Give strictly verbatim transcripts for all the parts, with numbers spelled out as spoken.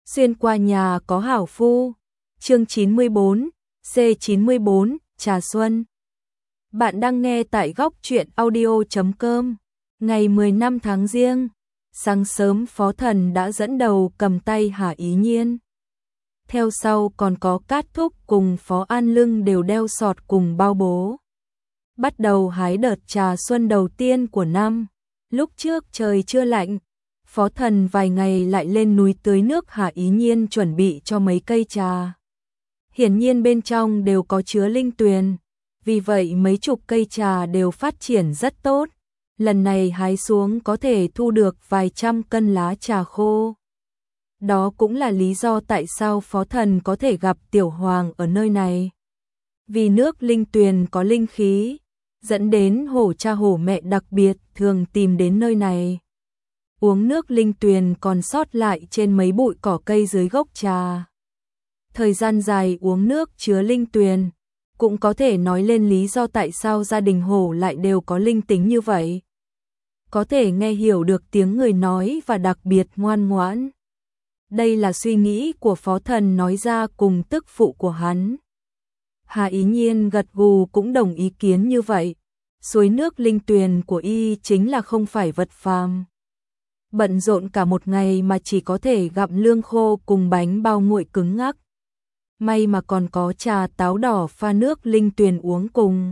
Xuyên qua nhà có hảo phu. Chương chín mươi bốn, C chín mươi bốn, Trà Xuân. Bạn đang nghe tại góc truyện audio chấm com. Ngày mười lăm tháng Giêng, sáng sớm Phó Thần đã dẫn đầu cầm tay Hà Ý Nhiên. Theo sau còn có Cát Thúc cùng Phó An Lưng đều đeo sọt cùng bao bố. Bắt đầu hái đợt trà xuân đầu tiên của năm. Lúc trước trời chưa lạnh, Phó Thần vài ngày lại lên núi tưới nước Hà Ý Nhiên chuẩn bị cho mấy cây trà. Hiển nhiên bên trong đều có chứa linh tuyền, vì vậy mấy chục cây trà đều phát triển rất tốt. Lần này hái xuống có thể thu được vài trăm cân lá trà khô. Đó cũng là lý do tại sao Phó Thần có thể gặp Tiểu Hoàng ở nơi này. Vì nước linh tuyền có linh khí, dẫn đến hổ cha hổ mẹ đặc biệt thường tìm đến nơi này. Uống nước linh tuyền còn sót lại trên mấy bụi cỏ cây dưới gốc trà. Thời gian dài uống nước chứa linh tuyền, cũng có thể nói lên lý do tại sao gia đình hổ lại đều có linh tính như vậy. Có thể nghe hiểu được tiếng người nói và đặc biệt ngoan ngoãn. Đây là suy nghĩ của Phó Thần nói ra cùng tức phụ của hắn. Hà Ý Nhiên gật gù cũng đồng ý kiến như vậy. Suối nước linh tuyền của y chính là không phải vật phàm. Bận rộn cả một ngày mà chỉ có thể gặm lương khô cùng bánh bao nguội cứng ngắc. May mà còn có trà táo đỏ pha nước linh tuyền uống cùng.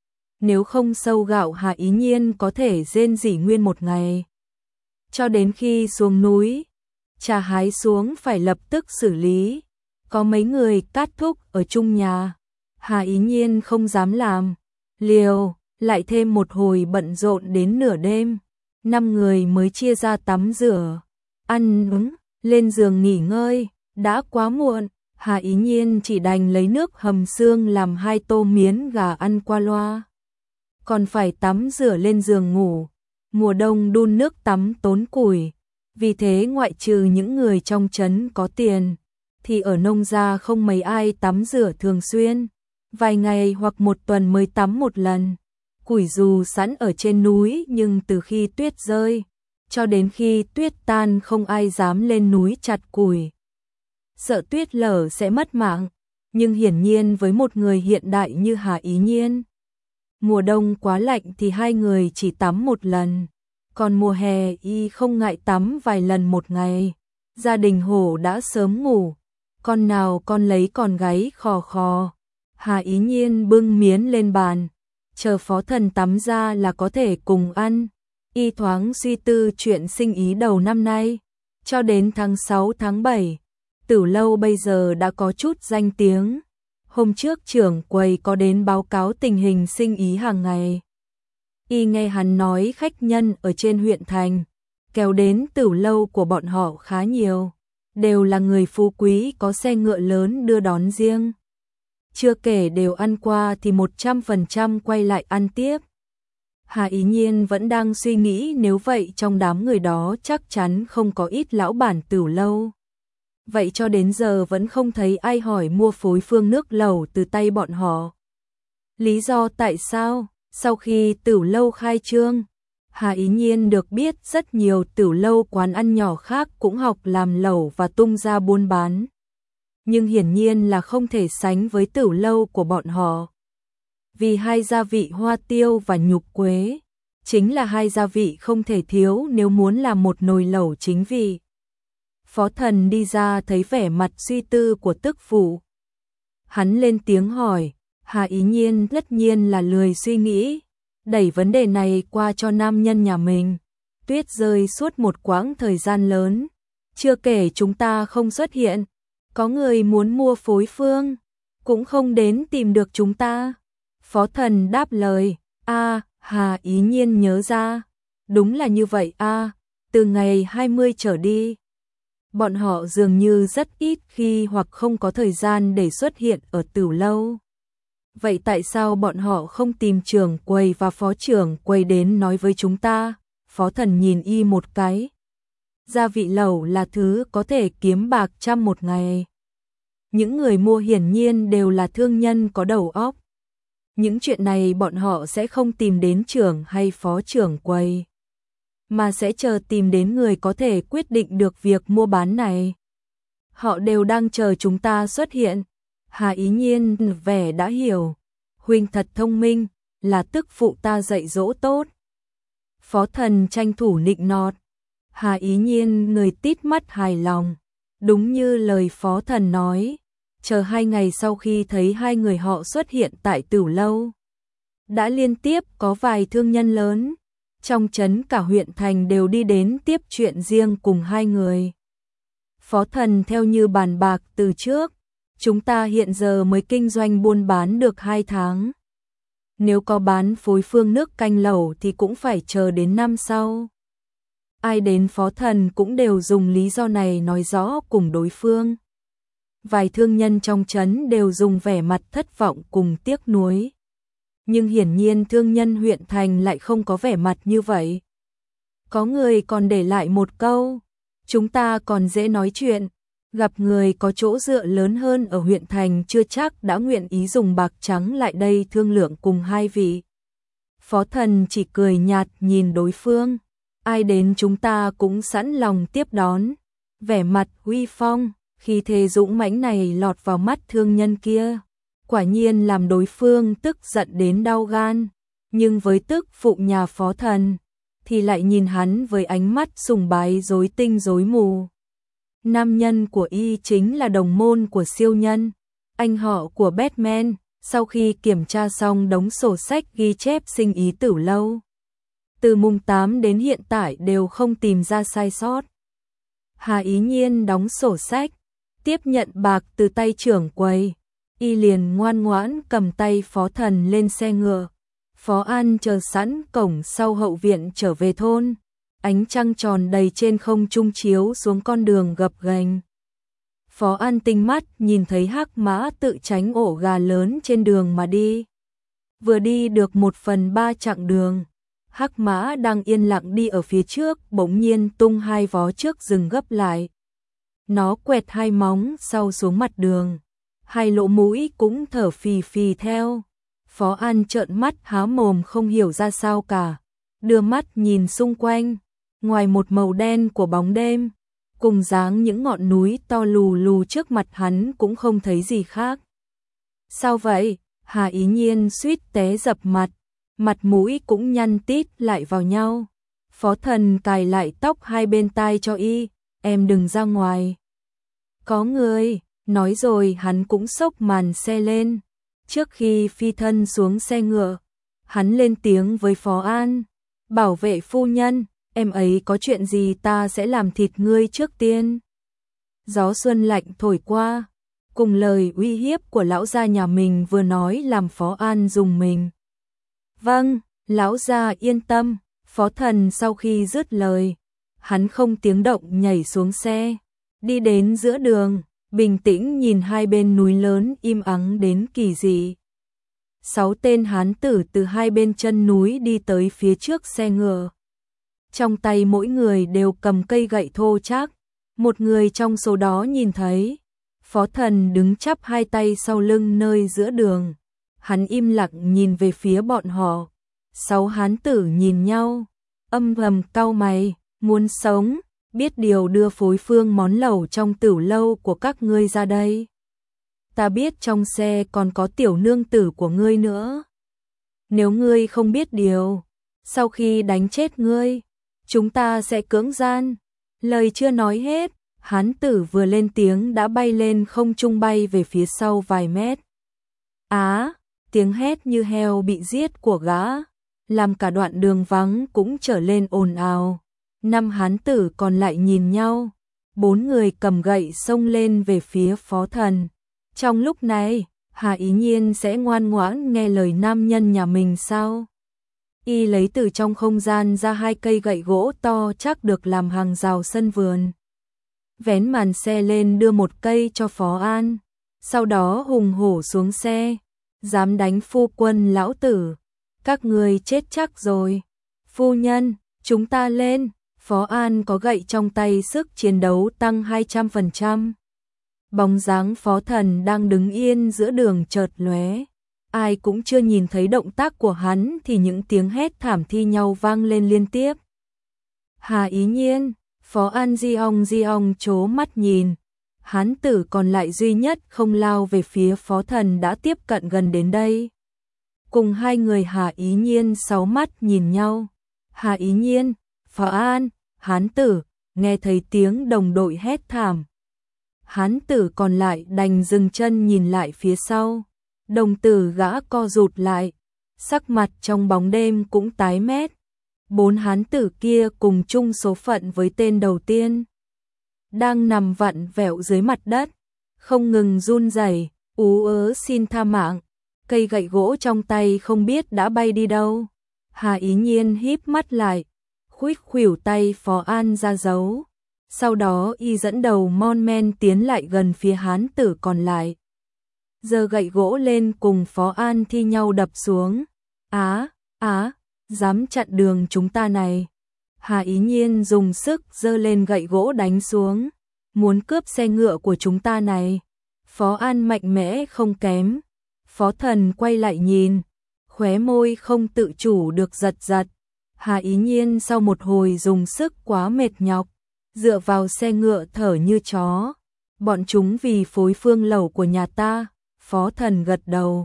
Nếu không sâu gạo Hà Ý Nhiên có thể rên rỉ nguyên một ngày. Cho đến khi xuống núi, trà hái xuống phải lập tức xử lý. Có mấy người Cát Thúc ở chung nhà, Hà Ý Nhiên không dám làm. Liều, lại thêm một hồi bận rộn đến nửa đêm. Năm người mới chia ra tắm rửa, ăn uống, lên giường nghỉ ngơi. Đã quá muộn, Hà Ý Nhiên chỉ đành lấy nước hầm xương làm hai tô miến gà ăn qua loa. Còn phải tắm rửa lên giường ngủ. Mùa đông đun nước tắm tốn củi, vì thế ngoại trừ những người trong trấn có tiền, thì ở nông gia không mấy ai tắm rửa thường xuyên. Vài ngày hoặc một tuần mới tắm một lần. Củi dù sẵn ở trên núi nhưng từ khi tuyết rơi, cho đến khi tuyết tan không ai dám lên núi chặt củi. Sợ tuyết lở sẽ mất mạng, nhưng hiển nhiên với một người hiện đại như Hà Ý Nhiên, mùa đông quá lạnh thì hai người chỉ tắm một lần, còn mùa hè y không ngại tắm vài lần một ngày. Gia đình hổ đã sớm ngủ, con nào con lấy con gáy khò khò. Hà Ý Nhiên bưng miến lên bàn, chờ Phó Thần tắm ra là có thể cùng ăn. Y thoáng suy tư chuyện sinh ý đầu năm nay, cho đến tháng sáu tháng bảy, Tử Lâu bây giờ đã có chút danh tiếng. Hôm trước trưởng quầy có đến báo cáo tình hình sinh ý hàng ngày. Y nghe hắn nói khách nhân ở trên huyện thành kéo đến Tử Lâu của bọn họ khá nhiều, đều là người phú quý có xe ngựa lớn đưa đón riêng. Chưa kể đều ăn qua thì một trăm phần trăm quay lại ăn tiếp. Hà Ý Nhiên vẫn đang suy nghĩ nếu vậy trong đám người đó chắc chắn không có ít lão bản Tử Lâu. Vậy cho đến giờ vẫn không thấy ai hỏi mua phối phương nước lẩu từ tay bọn họ. Lý do tại sao? Sau khi Tử Lâu khai trương, Hà Ý Nhiên được biết rất nhiều Tử Lâu quán ăn nhỏ khác cũng học làm lẩu và tung ra buôn bán. Nhưng hiển nhiên là không thể sánh với Tử Lâu của bọn họ. Vì hai gia vị hoa tiêu và nhục quế chính là hai gia vị không thể thiếu nếu muốn làm một nồi lẩu chính vị. Phó Thần đi ra thấy vẻ mặt suy tư của tức phụ. Hắn lên tiếng hỏi, Hà Ý Nhiên tất nhiên là lười suy nghĩ, đẩy vấn đề này qua cho nam nhân nhà mình. Tuyết rơi suốt một quãng thời gian lớn, chưa kể chúng ta không xuất hiện. Có người muốn mua phối phương, cũng không đến tìm được chúng ta. Phó Thần đáp lời, a Hà Ý Nhiên nhớ ra. Đúng là như vậy a từ ngày hai mươi trở đi. Bọn họ dường như rất ít khi hoặc không có thời gian để xuất hiện ở Tử Lâu. Vậy tại sao bọn họ không tìm trưởng quầy và phó trưởng quầy đến nói với chúng ta? Phó Thần nhìn y một cái. Gia vị lẩu là thứ có thể kiếm bạc trăm một ngày. Những người mua hiển nhiên đều là thương nhân có đầu óc. Những chuyện này bọn họ sẽ không tìm đến trưởng hay phó trưởng quầy, mà sẽ chờ tìm đến người có thể quyết định được việc mua bán này. Họ đều đang chờ chúng ta xuất hiện. Hà Ý Nhiên vẻ đã hiểu. Huynh thật thông minh, là tức phụ ta dạy dỗ tốt. Phó Thần tranh thủ nịnh nọt. Hà Ý Nhiên người tít mắt hài lòng. Đúng như lời Phó Thần nói. Chờ hai ngày sau khi thấy hai người họ xuất hiện tại Tửu Lâu. Đã liên tiếp có vài thương nhân lớn. Trong trấn cả huyện thành đều đi đến tiếp chuyện riêng cùng hai người. Phó Thần theo như bàn bạc từ trước. Chúng ta hiện giờ mới kinh doanh buôn bán được hai tháng. Nếu có bán phối phương nước canh lẩu thì cũng phải chờ đến năm sau. Ai đến Phó Thần cũng đều dùng lý do này nói rõ cùng đối phương. Vài thương nhân trong trấn đều dùng vẻ mặt thất vọng cùng tiếc nuối. Nhưng hiển nhiên thương nhân huyện thành lại không có vẻ mặt như vậy. Có người còn để lại một câu, chúng ta còn dễ nói chuyện, gặp người có chỗ dựa lớn hơn ở huyện thành chưa chắc đã nguyện ý dùng bạc trắng lại đây thương lượng cùng hai vị. Phó Thần chỉ cười nhạt nhìn đối phương, ai đến chúng ta cũng sẵn lòng tiếp đón. Vẻ mặt uy phong, khi thế dũng mãnh này lọt vào mắt thương nhân kia. Quả nhiên làm đối phương tức giận đến đau gan, nhưng với tức phụ nhà Phó Thần, thì lại nhìn hắn với ánh mắt sùng bái rối tinh rối mù. Nam nhân của y chính là đồng môn của siêu nhân, anh họ của Batman, sau khi kiểm tra xong đống sổ sách ghi chép sinh ý Tửu Lâu. Từ mùng tám đến hiện tại đều không tìm ra sai sót. Hà Ý Nhiên đóng sổ sách, tiếp nhận bạc từ tay trưởng quầy. Y liền ngoan ngoãn cầm tay Phó Thần lên xe ngựa. Phó An chờ sẵn cổng sau hậu viện trở về thôn. Ánh trăng tròn đầy trên không trung chiếu xuống con đường gập ghềnh. Phó An tinh mắt nhìn thấy hắc mã tự tránh ổ gà lớn trên đường mà đi. Vừa đi được một phần ba chặng đường, hắc mã đang yên lặng đi ở phía trước bỗng nhiên tung hai vó trước dừng gấp lại. Nó quẹt hai móng sau xuống mặt đường. Hai lỗ mũi cũng thở phì phì theo. Phó An trợn mắt há mồm không hiểu ra sao cả. Đưa mắt nhìn xung quanh. Ngoài một màu đen của bóng đêm, cùng dáng những ngọn núi to lù lù trước mặt hắn cũng không thấy gì khác. Sao vậy? Hà Ý Nhiên suýt té dập mặt. Mặt mũi cũng nhăn tít lại vào nhau. Phó Thần cài lại tóc hai bên tai cho y. Em đừng ra ngoài. Có người. Nói rồi hắn cũng xốc màn xe lên. Trước khi phi thân xuống xe ngựa, hắn lên tiếng với Phó An. Bảo vệ phu nhân, em ấy có chuyện gì ta sẽ làm thịt ngươi trước tiên. Gió xuân lạnh thổi qua, cùng lời uy hiếp của lão gia nhà mình vừa nói làm Phó An rùng mình. Vâng, lão gia yên tâm. Phó Thần sau khi dứt lời, hắn không tiếng động nhảy xuống xe, đi đến giữa đường. Bình tĩnh nhìn hai bên núi lớn im ắng đến kỳ dị. Sáu tên hán tử từ hai bên chân núi đi tới phía trước xe ngựa. Trong tay mỗi người đều cầm cây gậy thô chắc. Một người trong số đó nhìn thấy Phó Thần đứng chắp hai tay sau lưng nơi giữa đường. Hắn im lặng nhìn về phía bọn họ. Sáu hán tử nhìn nhau, âm thầm cau mày, muốn sống. Biết điều đưa phối phương món lẩu trong Tửu Lâu của các ngươi ra đây. Ta biết trong xe còn có tiểu nương tử của ngươi nữa. Nếu ngươi không biết điều, sau khi đánh chết ngươi, chúng ta sẽ cưỡng gian. Lời chưa nói hết, hán tử vừa lên tiếng đã bay lên không trung bay về phía sau vài mét. Á, tiếng hét như heo bị giết của gã, làm cả đoạn đường vắng cũng trở lên ồn ào. Năm hán tử còn lại nhìn nhau, bốn người cầm gậy xông lên về phía Phó Thần. Trong lúc này, Hà Ý Nhiên sẽ ngoan ngoãn nghe lời nam nhân nhà mình sao? Y lấy từ trong không gian ra hai cây gậy gỗ to chắc được làm hàng rào sân vườn. Vén màn xe lên đưa một cây cho Phó An, sau đó hùng hổ xuống xe. Dám đánh phu quân lão tử, các người chết chắc rồi. Phu nhân, chúng ta lên. Phó An có gậy trong tay sức chiến đấu tăng hai trăm phần trăm. Bóng dáng Phó Thần đang đứng yên giữa đường chợt lóe. Ai cũng chưa nhìn thấy động tác của hắn thì những tiếng hét thảm thi nhau vang lên liên tiếp. Hà Ý Nhiên, Phó An Di Ong Di Ong chố mắt nhìn. hán tử còn lại duy nhất không lao về phía Phó Thần đã tiếp cận gần đến đây. Cùng hai người Hà Ý Nhiên sáu mắt nhìn nhau. Hà Ý Nhiên, Phó An, hán tử, nghe thấy tiếng đồng đội hét thảm. Hán tử còn lại đành dừng chân nhìn lại phía sau. Đồng tử gã co rụt lại, sắc mặt trong bóng đêm cũng tái mét. Bốn hán tử kia cùng chung số phận với tên đầu tiên. Đang nằm vặn vẹo dưới mặt đất, không ngừng run rẩy, ú ớ xin tha mạng. Cây gậy gỗ trong tay không biết đã bay đi đâu. Hà Ý Nhiên híp mắt lại, khuỷu khuỷu tay Phó An ra dấu. Sau đó y dẫn đầu mon men tiến lại gần phía hán tử còn lại. Giơ gậy gỗ lên cùng Phó An thi nhau đập xuống. Á, á, dám chặn đường chúng ta này. Hà Ý Nhiên dùng sức giơ lên gậy gỗ đánh xuống. Muốn cướp xe ngựa của chúng ta này. Phó An mạnh mẽ không kém. Phó Thần quay lại nhìn, khóe môi không tự chủ được giật giật. Hà Ý Nhiên sau một hồi dùng sức quá mệt nhọc, dựa vào xe ngựa thở như chó. Bọn chúng vì phối phương lẩu của nhà ta. Phó Thần gật đầu,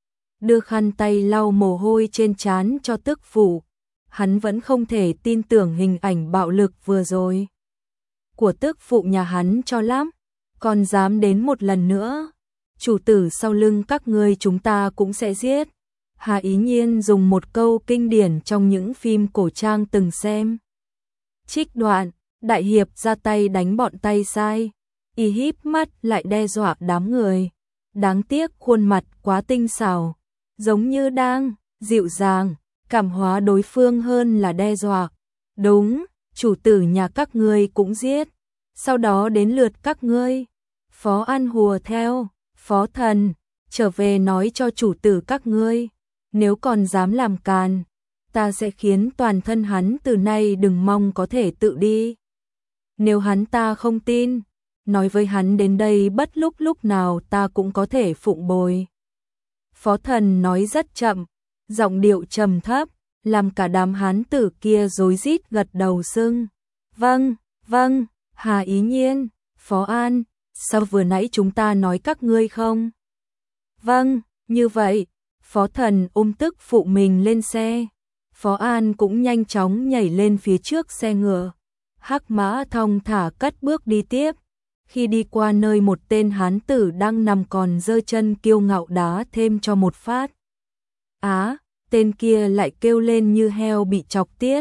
đưa khăn tay lau mồ hôi trên trán cho tức phụ. Hắn vẫn không thể tin tưởng hình ảnh bạo lực vừa rồi của tức phụ nhà hắn cho lắm. Còn dám đến một lần nữa, chủ tử sau lưng các ngươi chúng ta cũng sẽ giết. Hà Ý Nhiên dùng một câu kinh điển trong những phim cổ trang từng xem. Trích đoạn, đại hiệp ra tay đánh bọn tay sai. Y híp mắt lại đe dọa đám người. Đáng tiếc khuôn mặt quá tinh xảo, giống như đang dịu dàng, cảm hóa đối phương hơn là đe dọa. Đúng, chủ tử nhà các ngươi cũng giết, sau đó đến lượt các ngươi. Phó An hùa theo, Phó Thần, trở về nói cho chủ tử các ngươi, nếu còn dám làm càn, ta sẽ khiến toàn thân hắn từ nay đừng mong có thể tự đi. Nếu hắn ta không tin, nói với hắn đến đây bất lúc lúc nào ta cũng có thể phụng bồi. Phó Thần nói rất chậm, giọng điệu trầm thấp, làm cả đám hán tử kia rối rít gật đầu xưng. Vâng, vâng, Hà Ý Nhiên, Phó An, sao vừa nãy chúng ta nói các ngươi không? Vâng, như vậy. Phó Thần ôm tức phụ mình lên xe. Phó An cũng nhanh chóng nhảy lên phía trước xe ngựa. Hắc Mã thong thả cất bước đi tiếp. Khi đi qua nơi một tên hán tử đang nằm còn giơ chân kiêu ngạo đá thêm cho một phát. Á, tên kia lại kêu lên như heo bị chọc tiết.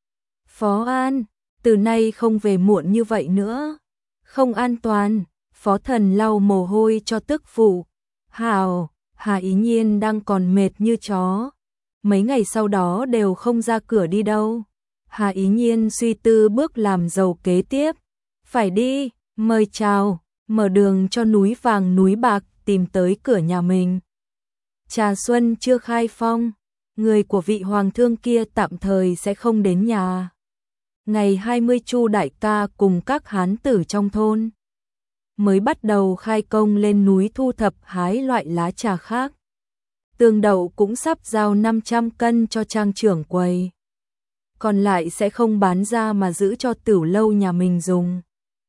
Phó An, từ nay không về muộn như vậy nữa. Không an toàn. Phó Thần lau mồ hôi cho tức phụ. Hào, Hà Ý Nhiên đang còn mệt như chó. Mấy ngày sau đó đều không ra cửa đi đâu. Hà Ý Nhiên suy tư bước làm giàu kế tiếp. Phải đi, mời chào, mở đường cho núi vàng núi bạc tìm tới cửa nhà mình. Trà xuân chưa khai phong, người của vị hoàng thương kia tạm thời sẽ không đến nhà. Ngày hai mươi Chu đại ca cùng các hán tử trong thôn mới bắt đầu khai công lên núi thu thập hái loại lá trà khác. Tương đậu cũng sắp giao năm trăm cân cho trang trưởng quầy. Còn lại sẽ không bán ra mà giữ cho tửu lâu nhà mình dùng.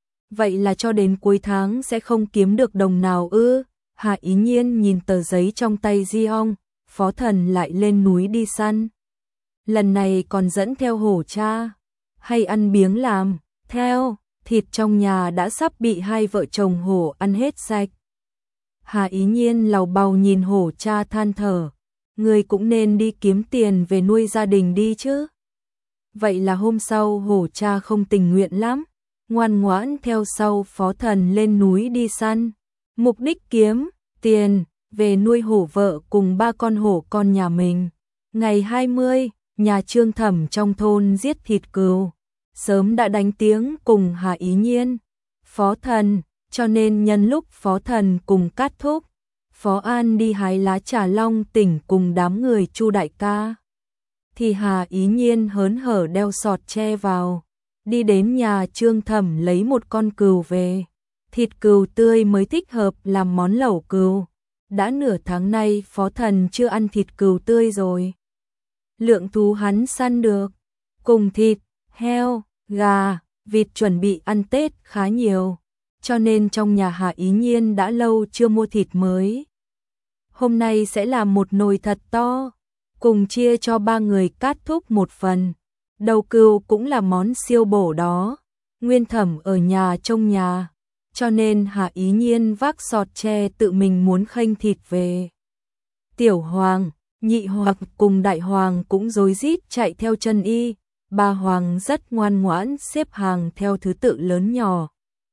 Vậy là cho đến cuối tháng sẽ không kiếm được đồng nào ư? Hà Ý Nhiên nhìn tờ giấy trong tay Di Ong, Phó Thần lại lên núi đi săn. Lần này còn dẫn theo hổ cha, hay ăn biếng làm, theo, thịt trong nhà đã sắp bị hai vợ chồng hổ ăn hết sạch. Hà Ý Nhiên lầu bầu nhìn hổ cha than thở, người cũng nên đi kiếm tiền về nuôi gia đình đi chứ. Vậy là hôm sau hổ cha không tình nguyện lắm, ngoan ngoãn theo sau Phó Thần lên núi đi săn. Mục đích kiếm tiền về nuôi hổ vợ cùng ba con hổ con nhà mình. Ngày hai mươi, nhà Trương Thẩm trong thôn giết thịt cừu. Sớm đã đánh tiếng cùng Hà Ý Nhiên, Phó Thần, cho nên nhân lúc Phó Thần cùng Cát Thúc, Phó An đi hái lá trà long tỉnh cùng đám người Chu đại ca, thì Hà Ý Nhiên hớn hở đeo sọt tre vào, đi đến nhà Trương Thẩm lấy một con cừu về. Thịt cừu tươi mới thích hợp làm món lẩu cừu. Đã nửa tháng nay Phó Thần chưa ăn thịt cừu tươi rồi. Lượng thú hắn săn được, cùng thịt, heo, gà, vịt chuẩn bị ăn Tết khá nhiều. cho nên trong nhà Hà Ý Nhiên đã lâu chưa mua thịt mới. Hôm nay sẽ làm một nồi thật to, cùng chia cho ba người Cát Thúc một phần. Đầu cừu cũng là món siêu bổ đó. Nguyên Thẩm ở nhà trông nhà, cho nên Hà Ý Nhiên vác sọt tre tự mình muốn khênh thịt về. Tiểu Hoàng, Nhị Hoàng cùng Đại Hoàng cũng rối rít chạy theo chân y. Ba Hoàng rất ngoan ngoãn xếp hàng theo thứ tự lớn nhỏ,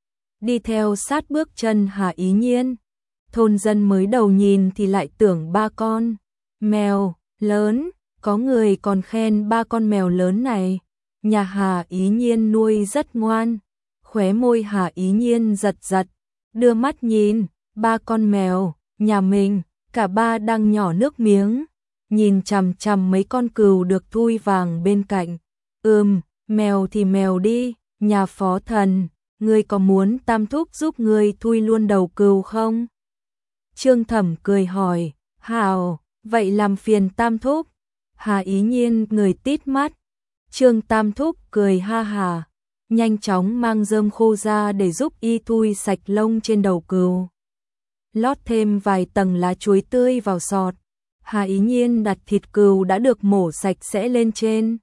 đi theo sát bước chân Hà Ý Nhiên. Thôn dân mới đầu nhìn thì lại tưởng ba con mèo lớn, có người còn khen ba con mèo lớn này nhà Hà Ý Nhiên nuôi rất ngoan. Khóe môi Hà Ý Nhiên giật giật, đưa mắt nhìn ba con mèo nhà mình, cả ba đang nhỏ nước miếng, nhìn chằm chằm mấy con cừu được thui vàng bên cạnh. Ừm, mèo thì mèo đi, nhà Phó Thần, ngươi có muốn Tam Thúc giúp ngươi thui luôn đầu cừu không? Trương Thẩm cười hỏi. Hào, vậy làm phiền Tam Thúc. Hà Ý Nhiên người tít mắt. Trương Tam Thúc cười ha hà, nhanh chóng mang rơm khô ra để giúp y thui sạch lông trên đầu cừu. Lót thêm vài tầng lá chuối tươi vào sọt. Hà Ý Nhiên đặt thịt cừu đã được mổ sạch sẽ lên trên.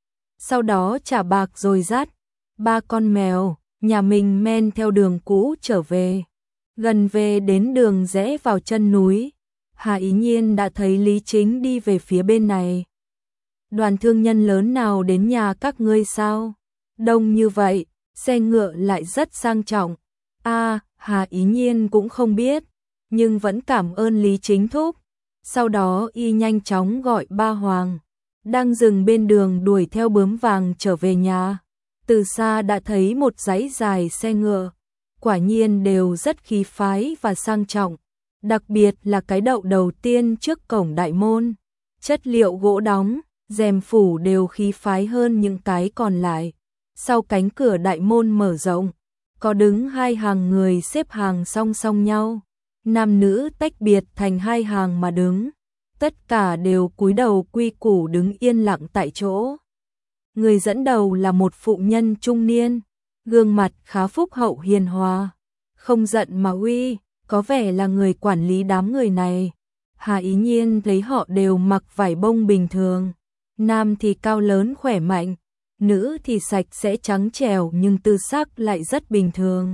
Sau đó trả bạc rồi dắt ba con mèo nhà mình men theo đường cũ trở về. Gần về đến đường rẽ vào chân núi, Hà Ý Nhiên đã thấy Lý Chính đi về phía bên này. Đoàn thương nhân lớn nào đến nhà các ngươi sao? Đông như vậy, xe ngựa lại rất sang trọng. A, à, Hà Ý Nhiên cũng không biết, nhưng vẫn cảm ơn Lý Chính thúc. Sau đó y nhanh chóng gọi ba Hoàng, đang dừng bên đường đuổi theo bướm vàng trở về nhà. Từ xa đã thấy một dãy dài xe ngựa, quả nhiên đều rất khí phái và sang trọng, đặc biệt là cái đậu đầu tiên trước cổng đại môn, chất liệu gỗ đóng, rèm phủ đều khí phái hơn những cái còn lại. Sau cánh cửa đại môn mở rộng, có đứng hai hàng người xếp hàng song song nhau, nam nữ tách biệt thành hai hàng mà đứng, tất cả đều cúi đầu quy củ đứng yên lặng tại chỗ. Người dẫn đầu là một phụ nhân trung niên, gương mặt khá phúc hậu hiền hòa, không giận mà uy, có vẻ là người quản lý đám người này. Hà Ý Nhiên thấy họ đều mặc vải bông bình thường, nam thì cao lớn khỏe mạnh, nữ thì sạch sẽ trắng trẻo nhưng tư sắc lại rất bình thường.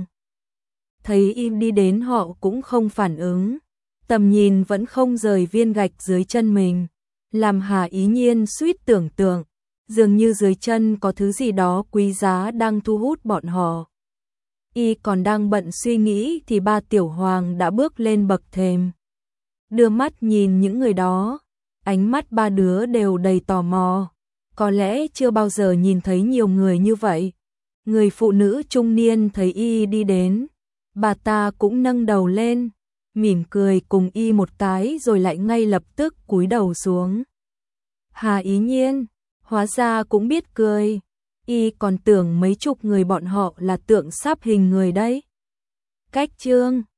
Thấy im đi đến họ cũng không phản ứng, tầm nhìn vẫn không rời viên gạch dưới chân mình, làm Hà Ý Nhiên suýt tưởng tượng, dường như dưới chân có thứ gì đó quý giá đang thu hút bọn họ. Y còn đang bận suy nghĩ thì ba Tiểu Hoàng đã bước lên bậc thềm. Đưa mắt nhìn những người đó, ánh mắt ba đứa đều đầy tò mò, có lẽ chưa bao giờ nhìn thấy nhiều người như vậy. Người phụ nữ trung niên thấy y đi đến, bà ta cũng nâng đầu lên, mỉm cười cùng y một cái rồi lại ngay lập tức cúi đầu xuống. Hà Ý Nhiên, hóa ra cũng biết cười, y còn tưởng mấy chục người bọn họ là tượng sáp hình người đấy. Cách chương